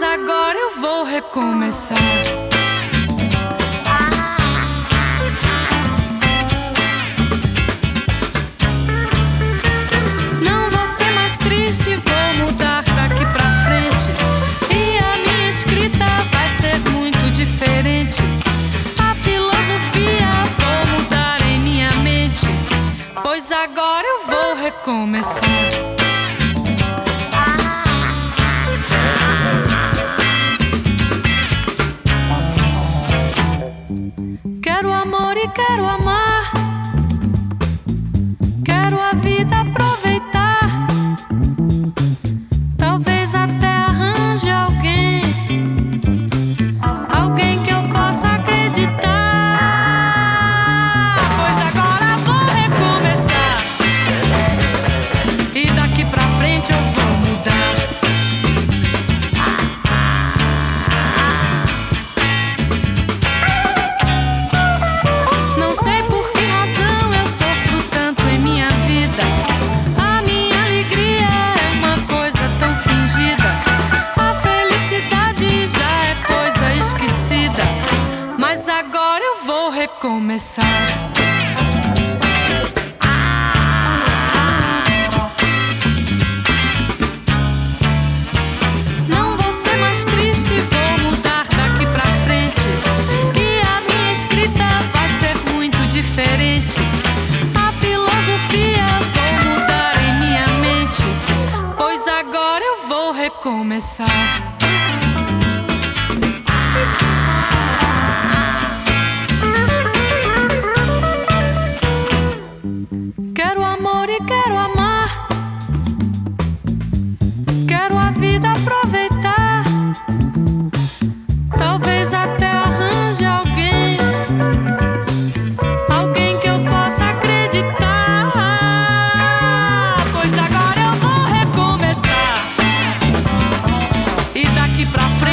agora eu vou recomeçar. Não vou ser mais triste, vou mudar daqui pra frente. E a minha escrita vai ser muito diferente. A filosofia vou mudar em minha mente, pois agora eu vou recomeçar. Quero amor e quero amar. Quero a vida aproveitar. Talvez até arranje alguém, alguém que eu possa acreditar. Pois agora vou recomeçar. E daqui pra frente eu vou mudar. Não sei por que razão eu sofro tanto em minha vida. A minha alegria é uma coisa tão fingida. A felicidade já é coisa esquecida. Mas agora eu vou recomeçar. Não vou ser mais triste, vou mudar daqui pra frente. E a minha escrita vai ser muito diferente. A filosofia vou mudar em minha mente, pois agora eu vou recomeçar. Quero amor e quero amar. Quero a vida aproveitar. Talvez até arranje alguém, alguém que eu possa acreditar. Pois agora eu vou recomeçar. E daqui pra frente